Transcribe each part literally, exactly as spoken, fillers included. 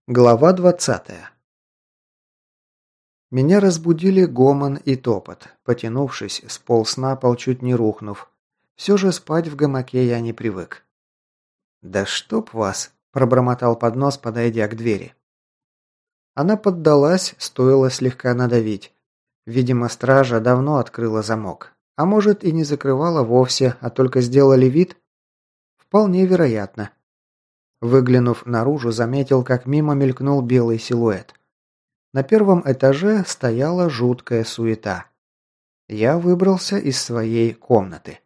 Глава двадцатая. Меня разбудили гомон и топот. Потянувшись, сполз на пол, чуть не рухнув. Все же спать в гамаке я не привык. «Да чтоб вас!» – пробормотал под нос, подойдя к двери. Она поддалась, стоило слегка надавить. Видимо, стража давно открыла замок. А может, и не закрывала вовсе, а только сделали вид? Вполне вероятно. Выглянув наружу, заметил, как мимо мелькнул белый силуэт. На первом этаже стояла жуткая суета. Я выбрался из своей комнаты.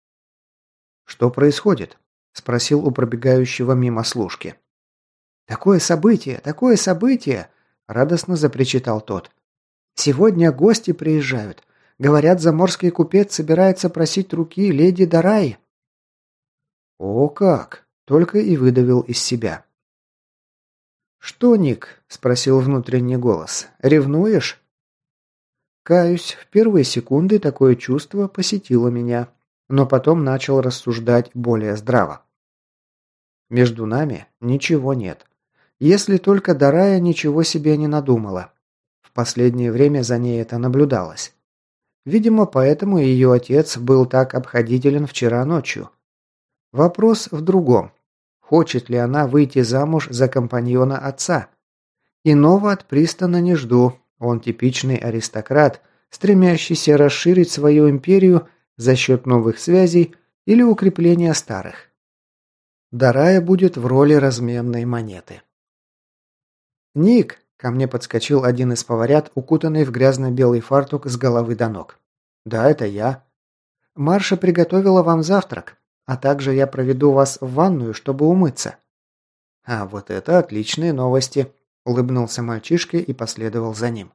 «Что происходит?» – спросил у пробегающего мимо служки. «Такое событие! Такое событие!» – радостно запричитал тот. «Сегодня гости приезжают. Говорят, заморский купец собирается просить руки леди Дараи». «О как!» – только и выдавил из себя. «Что, Ник?» – спросил внутренний голос. «Ревнуешь?» Каюсь, в первые секунды такое чувство посетило меня, но потом начал рассуждать более здраво. Между нами ничего нет. Если только Дарая ничего себе не надумала. В последнее время за ней это наблюдалось. Видимо, поэтому ее отец был так обходителен вчера ночью. Вопрос в другом. Хочет ли она выйти замуж за компаньона отца? Иного от Пристона не жду. Он типичный аристократ, стремящийся расширить свою империю за счет новых связей или укрепления старых. Дарая будет в роли разменной монеты. «Ник!» – ко мне подскочил один из поварят, укутанный в грязно-белый фартук с головы до ног. «Да, это я. Марша приготовила вам завтрак. А также я проведу вас в ванную, чтобы умыться». «А вот это отличные новости», – улыбнулся мальчишка и последовал за ним.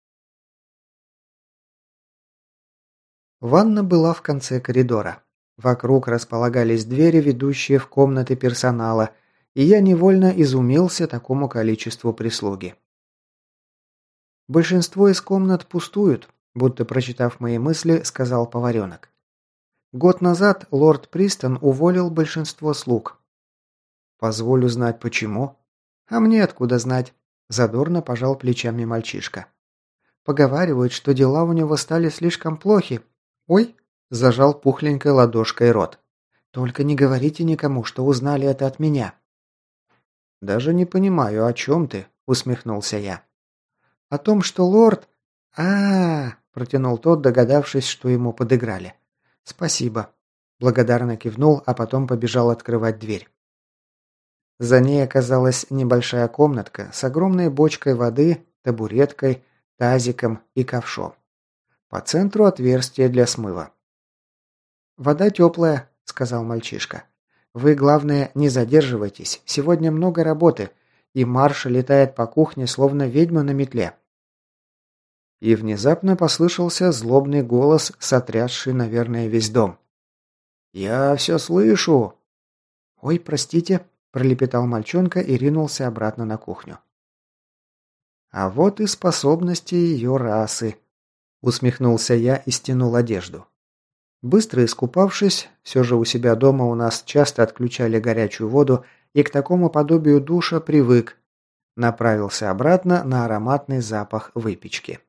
Ванна была в конце коридора. Вокруг располагались двери, ведущие в комнаты персонала, и я невольно изумился такому количеству прислуги. «Большинство из комнат пустуют», – будто прочитав мои мысли, сказал поваренок. Год назад лорд Пристон уволил большинство слуг. Позволю знать почему. А мне откуда знать? Задорно пожал плечами мальчишка. Поговаривают, что дела у него стали слишком плохи. Ой, зажал пухленькой ладошкой рот. Только не говорите никому, что узнали это от меня. Даже не понимаю, о чем ты, усмехнулся я. О том, что лорд... А-а-а, протянул тот, догадавшись, что ему подыграли. «Спасибо», – благодарно кивнул, а потом побежал открывать дверь. За ней оказалась небольшая комнатка с огромной бочкой воды, табуреткой, тазиком и ковшом. По центру отверстие для смыва. «Вода теплая», – сказал мальчишка. «Вы, главное, не задерживайтесь. Сегодня много работы, и Марша летает по кухне, словно ведьма на метле». И внезапно послышался злобный голос, сотрясший, наверное, весь дом. «Я все слышу!» «Ой, простите», – пролепетал мальчонка и ринулся обратно на кухню. «А вот и способности ее расы», – усмехнулся я и стянул одежду. Быстро искупавшись, все же у себя дома у нас часто отключали горячую воду, и к такому подобию душа привык, направился обратно на ароматный запах выпечки.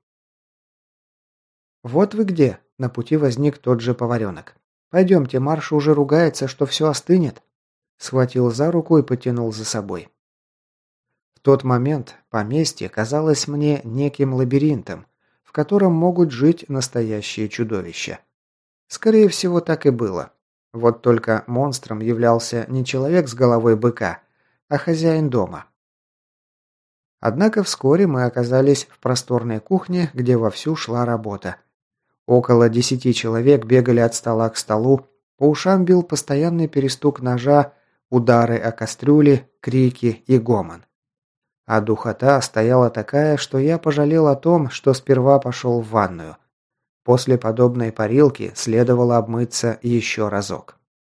«Вот вы где!» – на пути возник тот же поваренок. «Пойдемте, Марша уже ругается, что все остынет». Схватил за руку и потянул за собой. В тот момент поместье казалось мне неким лабиринтом, в котором могут жить настоящие чудовища. Скорее всего, так и было. Вот только монстром являлся не человек с головой быка, а хозяин дома. Однако вскоре мы оказались в просторной кухне, где вовсю шла работа. Около десяти человек бегали от стола к столу, по ушам бил постоянный перестук ножа, удары о кастрюли, крики и гомон. А духота стояла такая, что я пожалел о том, что сперва пошел в ванную. После подобной парилки следовало обмыться еще разок.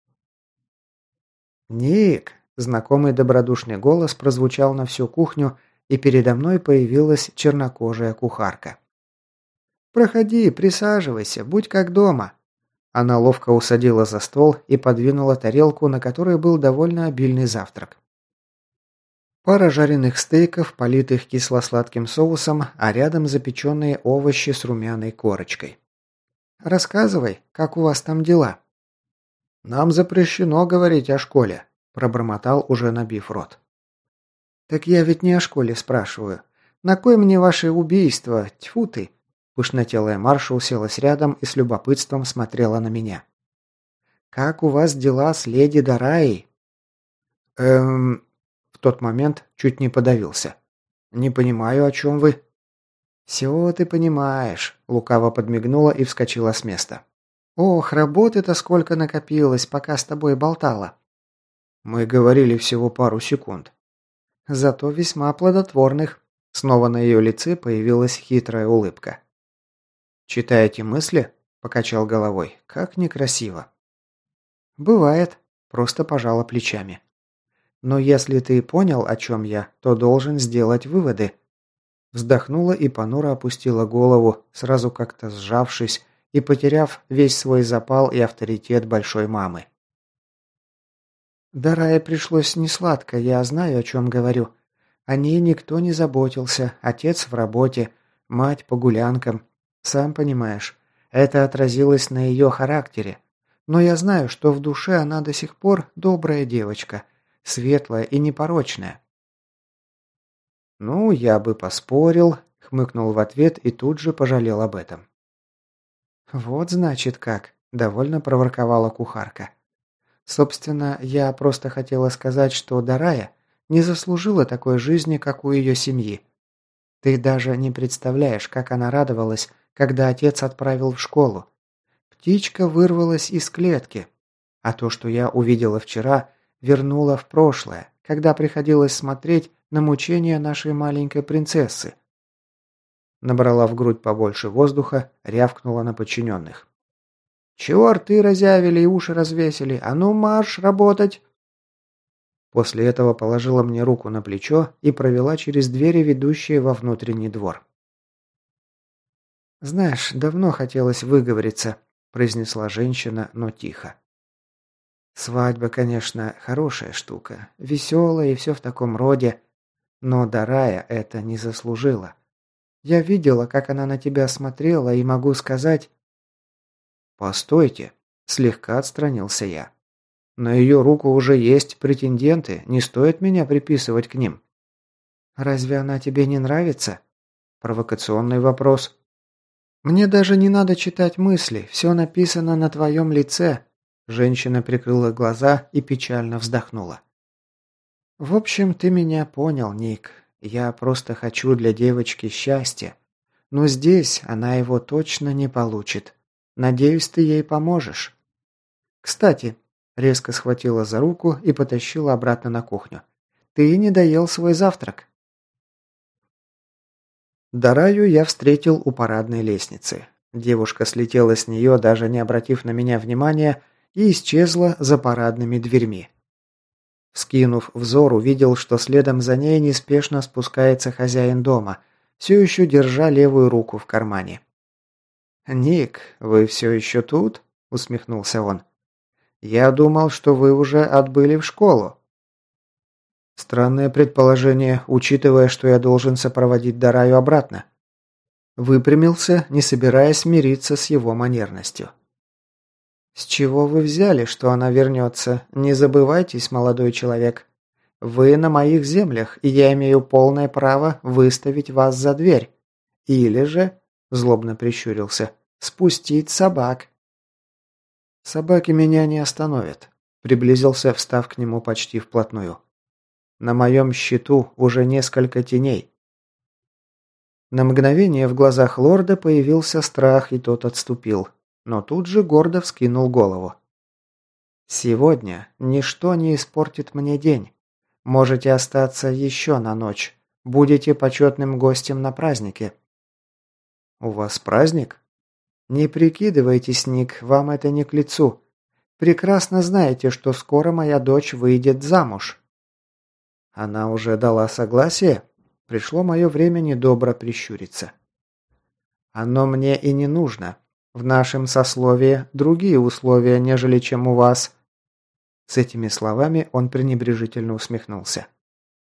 «Ник!» – знакомый добродушный голос прозвучал на всю кухню, и передо мной появилась чернокожая кухарка. «Проходи, присаживайся, будь как дома». Она ловко усадила за стол и подвинула тарелку, на которой был довольно обильный завтрак. Пара жареных стейков, политых кисло-сладким соусом, а рядом запеченные овощи с румяной корочкой. «Рассказывай, как у вас там дела?» «Нам запрещено говорить о школе», – пробормотал, уже набив рот. «Так я ведь не о школе спрашиваю. На кой мне ваши убийства? Тьфу ты!» Пышнотелая Марша уселась рядом и с любопытством смотрела на меня. «Как у вас дела с леди Дараей?» «Эм...» В тот момент чуть не подавился. «Не понимаю, о чем вы?» «Все ты понимаешь», – лукаво подмигнула и вскочила с места. «Ох, работы-то сколько накопилось, пока с тобой болтала». Мы говорили всего пару секунд. Зато весьма плодотворных. Снова на ее лице появилась хитрая улыбка. «Читаете мысли?» – покачал головой. «Как некрасиво». «Бывает», – просто пожала плечами. «Но если ты понял, о чем я, то должен сделать выводы». Вздохнула и понуро опустила голову, сразу как-то сжавшись и потеряв весь свой запал и авторитет большой мамы. Дарае пришлось несладко, я знаю, о чем говорю. О ней никто не заботился, отец в работе, мать по гулянкам. Сам понимаешь, это отразилось на ее характере. Но я знаю, что в душе она до сих пор добрая девочка, светлая и непорочная. «Ну, я бы поспорил», — хмыкнул в ответ и тут же пожалел об этом. «Вот значит как», — довольно проворковала кухарка. «Собственно, я просто хотела сказать, что Дарая не заслужила такой жизни, как у ее семьи. Ты даже не представляешь, как она радовалась, когда отец отправил в школу. Птичка вырвалась из клетки. А то, что я увидела вчера, вернула в прошлое, когда приходилось смотреть на мучения нашей маленькой принцессы». Набрала в грудь побольше воздуха, рявкнула на подчиненных. «Чего рты разявили и уши развесили? А ну марш работать!» После этого положила мне руку на плечо и провела через двери, ведущие во внутренний двор. «Знаешь, давно хотелось выговориться», – произнесла женщина, но тихо. «Свадьба, конечно, хорошая штука, веселая и все в таком роде, но Дарая это не заслужила. Я видела, как она на тебя смотрела, и могу сказать...» «Постойте», – слегка отстранился я. «На ее руку уже есть претенденты, не стоит меня приписывать к ним». «Разве она тебе не нравится?» Провокационный вопрос. «Мне даже не надо читать мысли, все написано на твоем лице». Женщина прикрыла глаза и печально вздохнула. «В общем, ты меня понял, Ник. Я просто хочу для девочки счастья. Но здесь она его точно не получит. Надеюсь, ты ей поможешь. Кстати, резко схватила за руку и потащила обратно на кухню. Ты не доел свой завтрак. Дараю я встретил у парадной лестницы. Девушка слетела с нее, даже не обратив на меня внимания, и исчезла за парадными дверьми. Вскинув взор, увидел, что следом за ней неспешно спускается хозяин дома, все еще держа левую руку в кармане. «Ник, вы все еще тут?» – усмехнулся он. «Я думал, что вы уже отбыли в школу». Странное предположение, учитывая, что я должен сопроводить Дараю обратно. Выпрямился, не собираясь мириться с его манерностью. «С чего вы взяли, что она вернется? Не забывайтесь, молодой человек. Вы на моих землях, и я имею полное право выставить вас за дверь. Или же, злобно прищурился, спустить собак». «Собаки меня не остановят», – приблизился, встав к нему почти вплотную. «На моем счету уже несколько теней». На мгновение в глазах лорда появился страх, и тот отступил, но тут же гордо вскинул голову. «Сегодня ничто не испортит мне день. Можете остаться еще на ночь. Будете почетным гостем на празднике». «У вас праздник?» «Не прикидывайтесь, Ник, вам это не к лицу. Прекрасно знаете, что скоро моя дочь выйдет замуж». «Она уже дала согласие?» Пришло мое время недобро прищуриться. «Оно мне и не нужно. В нашем сословии другие условия, нежели чем у вас». С этими словами он пренебрежительно усмехнулся.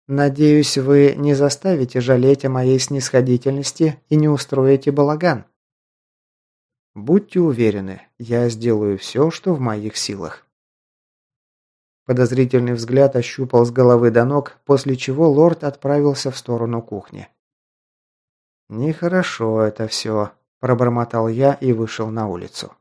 Надеюсь, вы не заставите жалеть о моей снисходительности и не устроите балаган. Будьте уверены, я сделаю все, что в моих силах. Подозрительный взгляд ощупал с головы до ног, после чего лорд отправился в сторону кухни. «Нехорошо это все», – пробормотал я и вышел на улицу.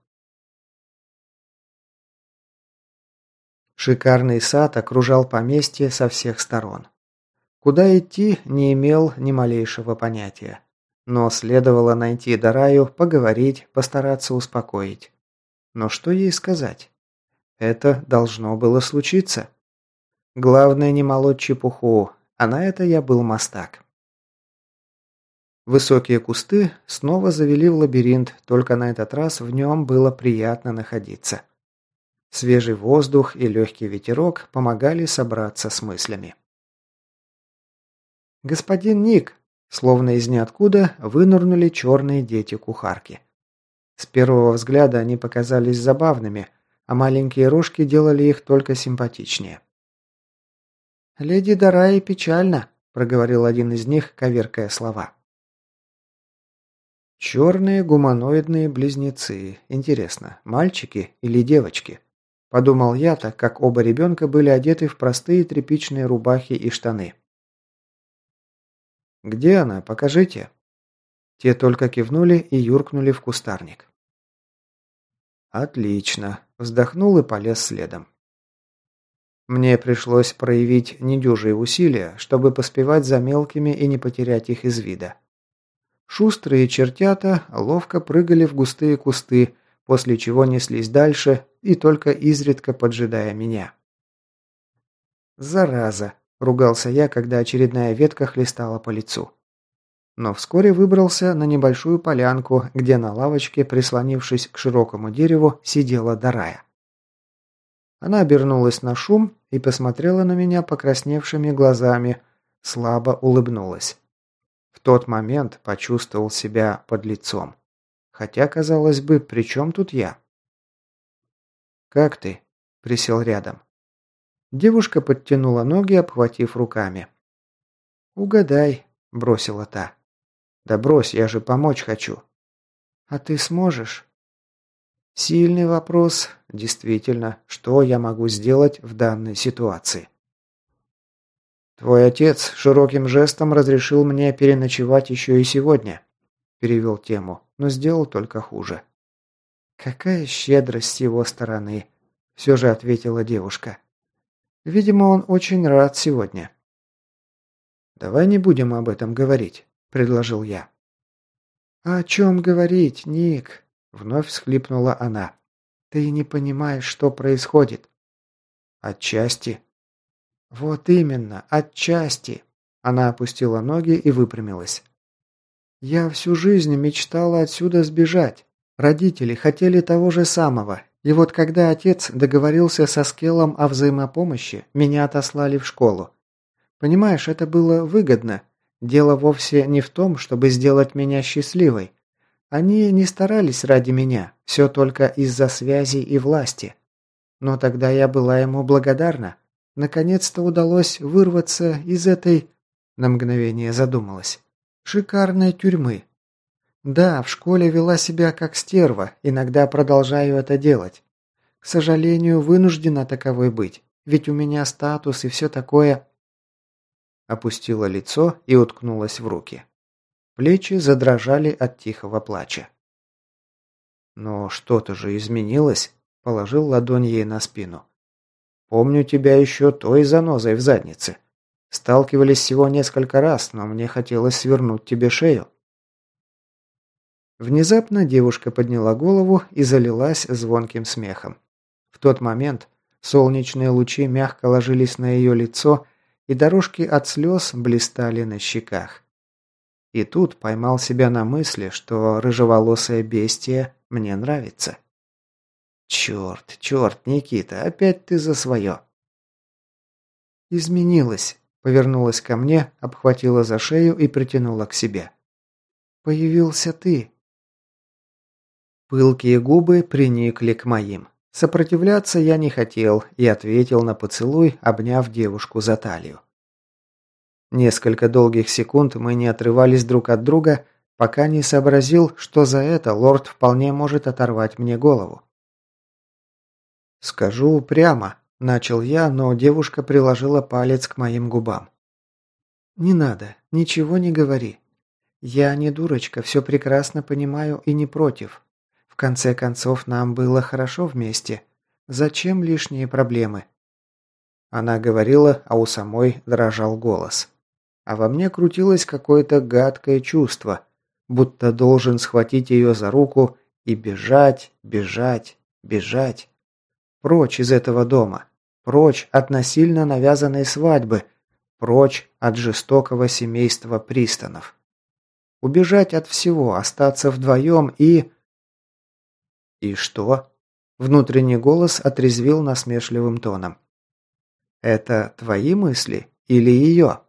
Шикарный сад окружал поместье со всех сторон. Куда идти, не имел ни малейшего понятия. Но следовало найти Дараю, поговорить, постараться успокоить. Но что ей сказать? Это должно было случиться. Главное не молоть чепуху, а на это я был мастак. Высокие кусты снова завели в лабиринт, только на этот раз в нем было приятно находиться. Свежий воздух и легкий ветерок помогали собраться с мыслями. «Господин Ник!» Словно из ниоткуда вынырнули черные дети-кухарки. С первого взгляда они показались забавными, а маленькие рожки делали их только симпатичнее. «Леди Дараи печально», – проговорил один из них, коверкая слова. «Черные гуманоидные близнецы. Интересно, мальчики или девочки?» – подумал я, так как оба ребенка были одеты в простые тряпичные рубахи и штаны. «Где она? Покажите». Те только кивнули и юркнули в кустарник. «Отлично», – вздохнул и полез следом. Мне пришлось проявить недюжие усилия, чтобы поспевать за мелкими и не потерять их из вида. Шустрые чертята ловко прыгали в густые кусты, после чего неслись дальше и только изредка поджидая меня. «Зараза!» – ругался я, когда очередная ветка хлестала по лицу. Но вскоре выбрался на небольшую полянку, где на лавочке, прислонившись к широкому дереву, сидела Дарая. Она обернулась на шум и посмотрела на меня покрасневшими глазами, слабо улыбнулась. В тот момент почувствовал себя подлецом. Хотя, казалось бы, при чем тут я? «Как ты?» – присел рядом. Девушка подтянула ноги, обхватив руками. «Угадай», – бросила та. «Да брось, я же помочь хочу». «А ты сможешь?» Сильный вопрос. Действительно, что я могу сделать в данной ситуации? «Твой отец широким жестом разрешил мне переночевать еще и сегодня», – перевел тему, но сделал только хуже. «Какая щедрость с его стороны», – все же ответила девушка. «Видимо, он очень рад сегодня». «Давай не будем об этом говорить», – предложил я. «А о чем говорить, Ник?» – вновь всхлипнула она. «Ты не понимаешь, что происходит». «Отчасти». «Вот именно, отчасти!» Она опустила ноги и выпрямилась. «Я всю жизнь мечтала отсюда сбежать. Родители хотели того же самого. И вот когда отец договорился со Скеллом о взаимопомощи, меня отослали в школу. Понимаешь, это было выгодно. Дело вовсе не в том, чтобы сделать меня счастливой. Они не старались ради меня, все только из-за связи и власти. Но тогда я была ему благодарна. Наконец-то удалось вырваться из этой...» На мгновение задумалась. «Шикарной тюрьмы. Да, в школе вела себя как стерва, иногда продолжаю это делать. К сожалению, вынуждена таковой быть, ведь у меня статус и все такое...» Опустила лицо и уткнулась в руки. Плечи задрожали от тихого плача. «Но что-то же изменилось», – положил ладонь ей на спину. «Помню тебя еще той занозой в заднице. Сталкивались всего несколько раз, но мне хотелось свернуть тебе шею». Внезапно девушка подняла голову и залилась звонким смехом. В тот момент солнечные лучи мягко ложились на ее лицо, и дорожки от слез блистали на щеках. И тут поймал себя на мысли, что рыжеволосое бестия мне нравится. «Черт, черт, Никита, опять ты за свое!» «Изменилась», — повернулась ко мне, обхватила за шею и притянула к себе. «Появился ты». Пылкие губы приникли к моим. Сопротивляться я не хотел и ответил на поцелуй, обняв девушку за талию. Несколько долгих секунд мы не отрывались друг от друга, пока не сообразил, что за это лорд вполне может оторвать мне голову. «Скажу прямо», – начал я, но девушка приложила палец к моим губам. «Не надо, ничего не говори. Я не дурочка, все прекрасно понимаю и не против. В конце концов, нам было хорошо вместе. Зачем лишние проблемы?» Она говорила, а у самой дрожал голос. А во мне крутилось какое-то гадкое чувство, будто должен схватить ее за руку и бежать, бежать, бежать. Прочь из этого дома. Прочь от насильно навязанной свадьбы. Прочь от жестокого семейства Пристанов. Убежать от всего, остаться вдвоем и... «И что?» Внутренний голос отрезвил насмешливым тоном. «Это твои мысли или ее?»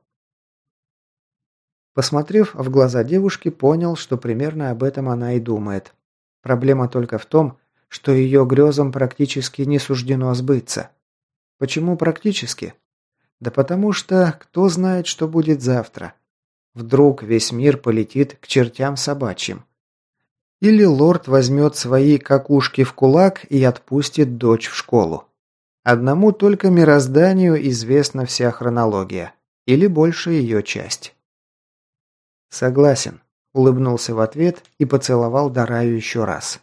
Посмотрев в глаза девушки, понял, что примерно об этом она и думает. Проблема только в том, что ее грезам практически не суждено сбыться. Почему практически? Да потому что кто знает, что будет завтра. Вдруг весь мир полетит к чертям собачьим. Или лорд возьмет свои какушки в кулак и отпустит дочь в школу. Одному только мирозданию известна вся хронология. Или большая ее часть. «Согласен», – улыбнулся в ответ и поцеловал Дараю еще раз.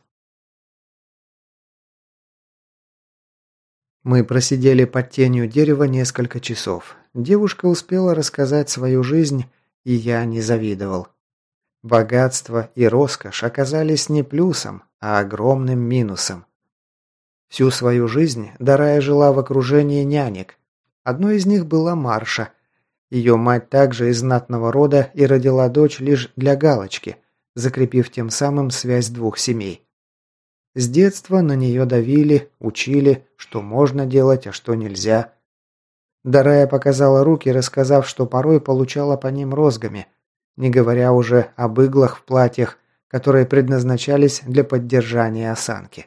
Мы просидели под тенью дерева несколько часов. Девушка успела рассказать свою жизнь, и я не завидовал. Богатство и роскошь оказались не плюсом, а огромным минусом. Всю свою жизнь Дарая жила в окружении нянек. Одной из них была Марша. Ее мать также из знатного рода и родила дочь лишь для галочки, закрепив тем самым связь двух семей. С детства на нее давили, учили, что можно делать, а что нельзя. Дарая показала руки, рассказав, что порой получала по ним розгами, не говоря уже об иглах в платьях, которые предназначались для поддержания осанки.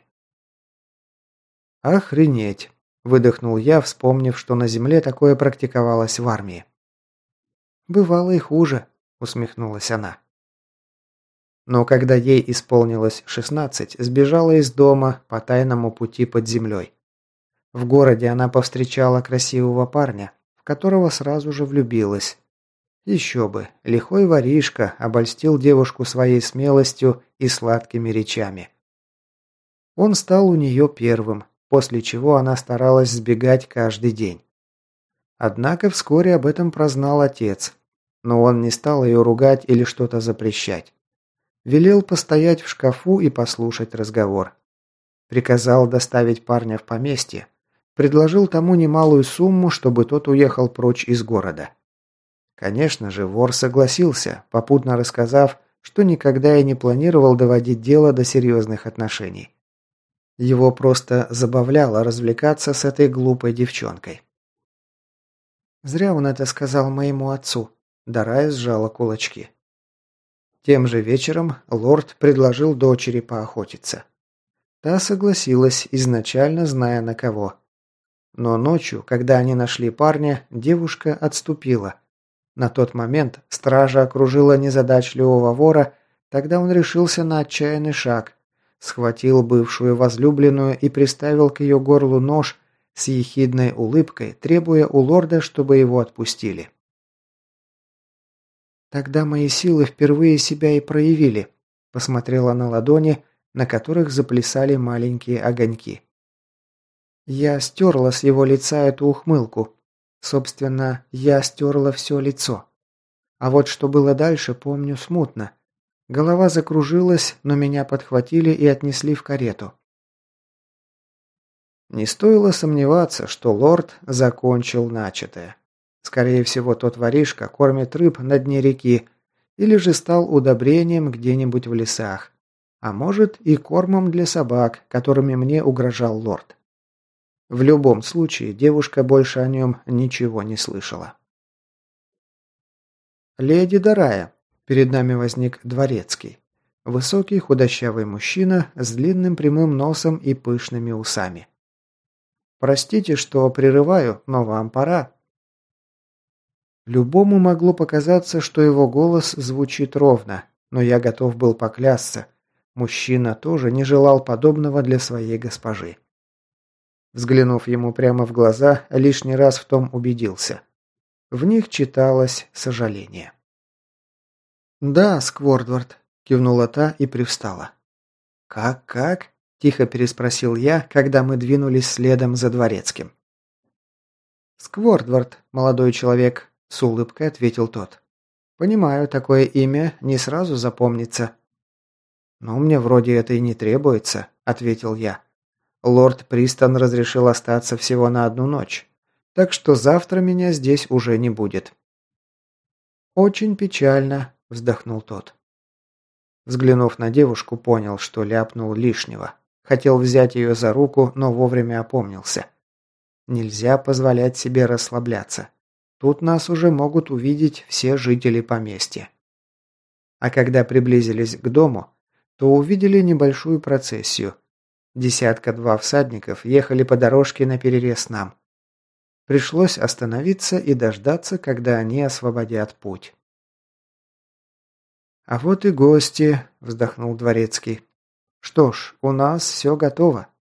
«Охренеть!» – выдохнул я, вспомнив, что на земле такое практиковалось в армии. «Бывало и хуже», – усмехнулась она. Но когда ей исполнилось шестнадцать, сбежала из дома по тайному пути под землей. В городе она повстречала красивого парня, в которого сразу же влюбилась. Еще бы, лихой воришка обольстил девушку своей смелостью и сладкими речами. Он стал у нее первым, после чего она старалась сбегать каждый день. Однако вскоре об этом прознал отец, но он не стал ее ругать или что-то запрещать. Велел постоять в шкафу и послушать разговор. Приказал доставить парня в поместье. Предложил тому немалую сумму, чтобы тот уехал прочь из города. Конечно же, вор согласился, попутно рассказав, что никогда и не планировал доводить дело до серьезных отношений. Его просто забавляло развлекаться с этой глупой девчонкой. «Зря он это сказал моему отцу», – Дарая сжала кулачки. Тем же вечером лорд предложил дочери поохотиться. Та согласилась, изначально зная на кого. Но ночью, когда они нашли парня, девушка отступила. На тот момент стража окружила незадачливого вора, тогда он решился на отчаянный шаг. Схватил бывшую возлюбленную и приставил к ее горлу нож с ехидной улыбкой, требуя у лорда, чтобы его отпустили. «Тогда мои силы впервые себя и проявили», – посмотрела на ладони, на которых заплясали маленькие огоньки. Я стерла с его лица эту ухмылку. Собственно, я стерла все лицо. А вот что было дальше, помню смутно. Голова закружилась, но меня подхватили и отнесли в карету. Не стоило сомневаться, что лорд закончил начатое. Скорее всего, тот воришка кормит рыб на дне реки или же стал удобрением где-нибудь в лесах. А может и кормом для собак, которыми мне угрожал лорд. В любом случае, девушка больше о нем ничего не слышала. «Леди Дарая», – перед нами возник дворецкий. Высокий худощавый мужчина с длинным прямым носом и пышными усами. «Простите, что прерываю, но вам пора». Любому могло показаться, что его голос звучит ровно, но я готов был поклясться. Мужчина тоже не желал подобного для своей госпожи. Взглянув ему прямо в глаза, лишний раз в том убедился. В них читалось сожаление. «Да, Сквордвард», – кивнула та и привстала. «Как-как?» – тихо переспросил я, когда мы двинулись следом за дворецким. «Сквордвард, молодой человек», – с улыбкой ответил тот. «Понимаю, такое имя не сразу запомнится». «Но мне вроде это и не требуется», – ответил я. «Лорд Пристон разрешил остаться всего на одну ночь, так что завтра меня здесь уже не будет». «Очень печально», – вздохнул тот. Взглянув на девушку, понял, что ляпнул лишнего. Хотел взять ее за руку, но вовремя опомнился. Нельзя позволять себе расслабляться. Тут нас уже могут увидеть все жители поместья. А когда приблизились к дому, то увидели небольшую процессию. Десятка-два всадников ехали по дорожке наперерез нам. Пришлось остановиться и дождаться, когда они освободят путь. «А вот и гости», – вздохнул дворецкий. «Что ж, у нас все готово.